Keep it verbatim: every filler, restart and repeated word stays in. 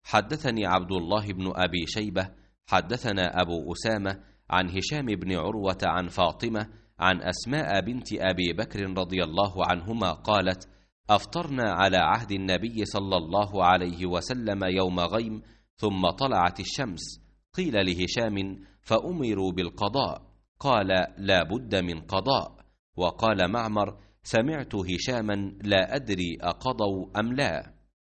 حدثني عبد الله بن أبي شيبة حدثنا أبو أسامة عن هشام بن عروة عن فاطمة عن أسماء بنت أبي بكر رضي الله عنهما قالت: أفطرنا على عهد النبي صلى الله عليه وسلم يوم غيم، ثم طلعت الشمس، قيل لهشام: فأمروا بالقضاء، قال: لا بد من قضاء. وقال معمر: سمعت هشاما لا أدري أقضوا أم لا.